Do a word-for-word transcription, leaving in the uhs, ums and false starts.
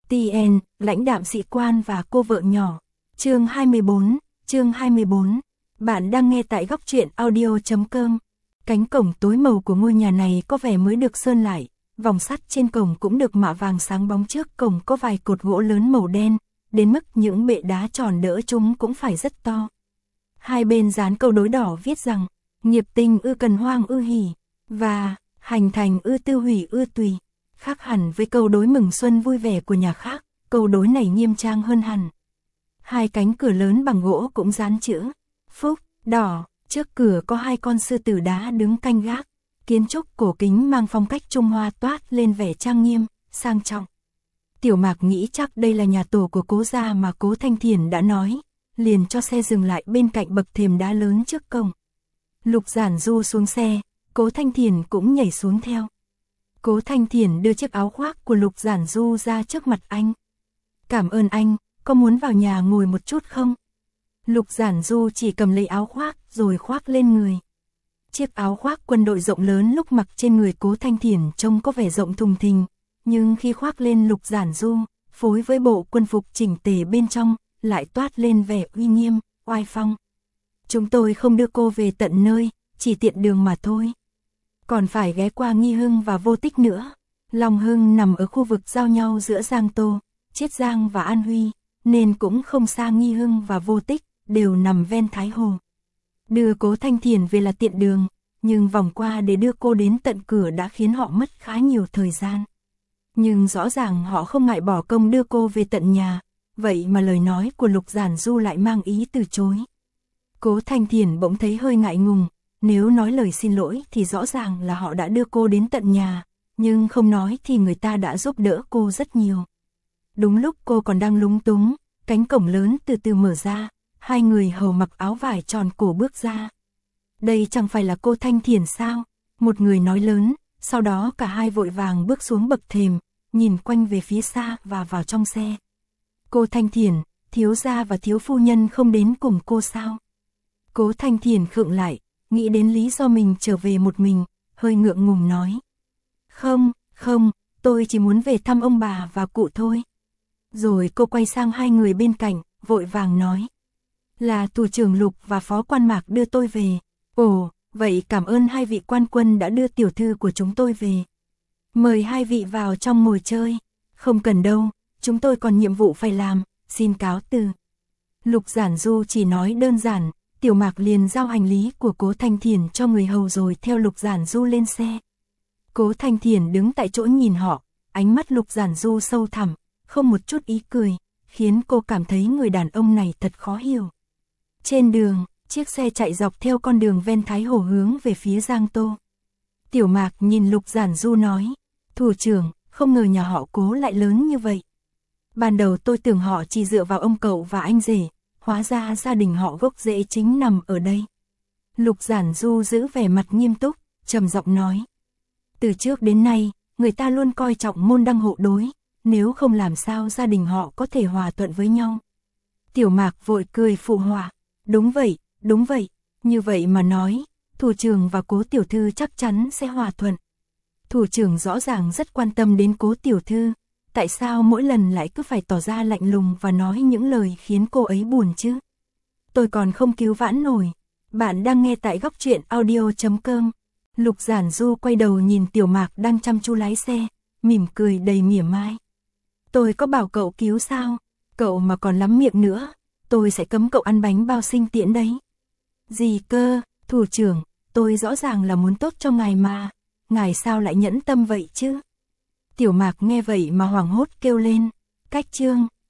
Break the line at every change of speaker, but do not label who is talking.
tê en, lãnh đạm sĩ quan và cô vợ nhỏ. Chương hai mươi bốn, chương hai mươi bốn. Bạn đang nghe tại góc truyện audio chấm com. Cánh cổng tối màu của ngôi nhà này có vẻ mới được sơn lại, vòng sắt trên cổng cũng được mạ vàng sáng bóng, trước cổng có vài cột gỗ lớn màu đen, đến mức những bệ đá tròn đỡ chúng cũng phải rất to. Hai bên dán câu đối đỏ viết rằng, nghiệp tình ư cần hoang ư hỉ, và hành thành ư tiêu hủy ư tùy. Khác hẳn với câu đối mừng xuân vui vẻ của nhà khác, câu đối này nghiêm trang hơn hẳn. Hai cánh cửa lớn bằng gỗ cũng dán chữ Phúc, đỏ, trước cửa có hai con sư tử đá đứng canh gác. Kiến trúc cổ kính mang phong cách Trung Hoa toát lên vẻ trang nghiêm, sang trọng. Tiểu Mạc nghĩ chắc đây là nhà tổ của Cố gia mà Cố Thanh Thiền đã nói, liền cho xe dừng lại bên cạnh bậc thềm đá lớn trước cổng. Lục Giản Du xuống xe, Cố Thanh Thiền cũng nhảy xuống theo. Cố Thanh Thiền đưa chiếc áo khoác của Lục Giản Du ra trước mặt anh. Cảm ơn anh, có muốn vào nhà ngồi một chút không? Lục Giản Du chỉ cầm lấy áo khoác rồi khoác lên người. Chiếc áo khoác quân đội rộng lớn lúc mặc trên người Cố Thanh Thiền trông có vẻ rộng thùng thình, nhưng khi khoác lên Lục Giản Du, phối với bộ quân phục chỉnh tề bên trong, lại toát lên vẻ uy nghiêm, oai phong. Chúng tôi không đưa cô về tận nơi, chỉ tiện đường mà thôi. Còn phải ghé qua Nghi Hưng và Vô Tích nữa. Long Hưng nằm ở khu vực giao nhau giữa Giang Tô, Chiết Giang và An Huy, nên cũng không xa. Nghi Hưng và Vô Tích đều nằm ven Thái Hồ. Đưa Cố Thanh Thiền về là tiện đường, nhưng vòng qua để đưa cô đến tận cửa đã khiến họ mất khá nhiều thời gian. Nhưng rõ ràng họ không ngại bỏ công đưa cô về tận nhà, vậy mà lời nói của Lục Giản Du lại mang ý từ chối. Cố Thanh Thiền bỗng thấy hơi ngại ngùng, nếu nói lời xin lỗi thì rõ ràng là họ đã đưa cô đến tận nhà, nhưng không nói thì người ta đã giúp đỡ cô rất nhiều. Đúng lúc cô còn đang lúng túng, cánh cổng lớn từ từ mở ra, hai người hầu mặc áo vải tròn cổ bước ra. Đây chẳng phải là cô Thanh Thiền sao? Một người nói lớn, sau đó cả hai vội vàng bước xuống bậc thềm, nhìn quanh về phía xa và vào trong xe. Cô Thanh Thiền, thiếu gia và thiếu phu nhân không đến cùng cô sao? Cố Thanh Thiền khựng lại, nghĩ đến lý do mình trở về một mình, hơi ngượng ngùng nói. Không, không, tôi chỉ muốn về thăm ông bà và cụ thôi. Rồi cô quay sang hai người bên cạnh, vội vàng nói. Là thủ trưởng Lục và phó quan Mạc đưa tôi về. Ồ, vậy cảm ơn hai vị quan quân đã đưa tiểu thư của chúng tôi về. Mời hai vị vào trong ngồi chơi. Không cần đâu, chúng tôi còn nhiệm vụ phải làm, xin cáo từ. Lục Giản Du chỉ nói đơn giản, Tiểu Mạc liền giao hành lý của Cố Thanh Thiền cho người hầu rồi theo Lục Giản Du lên xe. Cố Thanh Thiền đứng tại chỗ nhìn họ, ánh mắt Lục Giản Du sâu thẳm, không một chút ý cười, khiến cô cảm thấy người đàn ông này thật khó hiểu. Trên đường, chiếc xe chạy dọc theo con đường ven Thái Hồ hướng về phía Giang Tô. Tiểu Mạc nhìn Lục Giản Du nói, thủ trưởng, không ngờ nhà họ Cố lại lớn như vậy. Ban đầu tôi tưởng họ chỉ dựa vào ông cậu và anh rể, hóa ra gia đình họ gốc rễ chính nằm ở đây. Lục Giản Du giữ vẻ mặt nghiêm túc, trầm giọng nói. Từ trước đến nay, người ta luôn coi trọng môn đăng hộ đối, nếu không làm sao gia đình họ có thể hòa thuận với nhau. Tiểu Mạc vội cười phụ họa. Đúng vậy, đúng vậy, như vậy mà nói, thủ trưởng và Cố tiểu thư chắc chắn sẽ hòa thuận. Thủ trưởng rõ ràng rất quan tâm đến Cố tiểu thư, tại sao mỗi lần lại cứ phải tỏ ra lạnh lùng và nói những lời khiến cô ấy buồn chứ? Tôi còn không cứu vãn nổi. Bạn đang nghe tại góc truyện audio chấm com. Lục Giản Du quay đầu nhìn Tiểu Mạc đang chăm chú lái xe, mỉm cười đầy mỉa mai. Tôi có bảo cậu cứu sao? Cậu mà còn lắm miệng nữa, tôi sẽ cấm cậu ăn bánh bao sinh tiễn đấy. Gì cơ, thủ trưởng, tôi rõ ràng là muốn tốt cho ngài mà, ngài sao lại nhẫn tâm vậy chứ? Tiểu Mạc nghe vậy mà hoảng hốt kêu lên, cách chương.